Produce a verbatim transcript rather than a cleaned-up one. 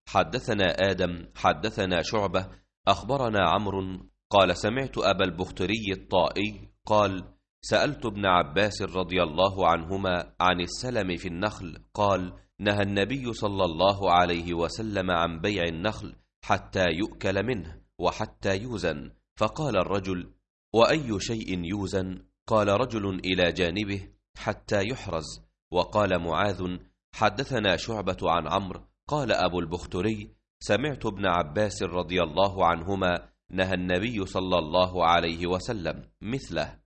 حدثنا آدم حدثنا شعبة أخبرنا عمرو قال سمعت أبا البختري الطائي قال سألت ابن عباس رضي الله عنهما عن السلم في النخل قال نهى النبي صلى الله عليه وسلم عن بيع النخل حتى يؤكل منه وحتى يوزن. فقال الرجل وأي شيء يوزن؟ قال رجل إلى جانبه حتى يحرز. وقال معاذ حدثنا شعبة عن عمرو قال أبو البختري سمعت ابن عباس رضي الله عنهما نهى النبي صلى الله عليه وسلم مثله.